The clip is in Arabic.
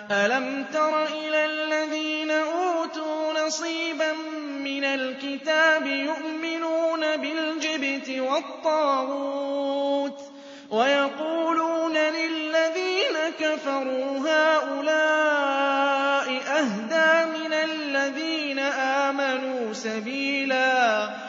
أَلَمْ تَرَ إِلَى الَّذِينَ أُوتُوا نَصِيبًا مِّنَ الْكِتَابِ يُؤْمِنُونَ بِالْجِبْتِ وَالطَّاغُوتِ وَيَقُولُونَ لِلَّذِينَ كَفَرُوا هَٰؤُلَاءِ أَهْدَىٰ مِنَ الَّذِينَ آمَنُوا سَبِيلًا